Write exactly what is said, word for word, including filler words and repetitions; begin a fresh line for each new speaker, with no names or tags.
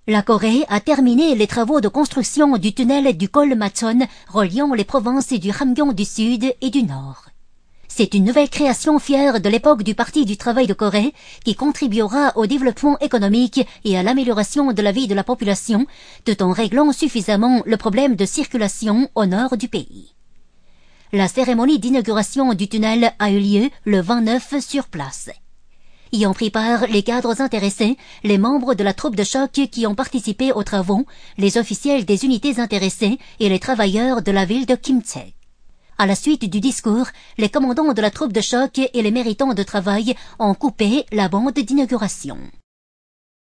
La Corée a terminé les travaux de construction du tunnel du col Matson reliant les provinces du Hamgyong du Sud et du Nord. C'est une nouvelle création fière de l'époque du Parti du travail de Corée qui contribuera au développement économique et à l'amélioration de la vie de la population tout en réglant suffisamment le problème de circulation au nord du pays. La cérémonie d'inauguration du tunnel a eu lieu le vingt-neuf sur place. Y ont pris part les cadres intéressés, les membres de la troupe de choc qui ont participé aux travaux, les officiels des unités intéressées et les travailleurs de la ville de Kimche. À la suite du discours, les commandants de la troupe de choc et les méritants de travail ont coupé la bande d'inauguration.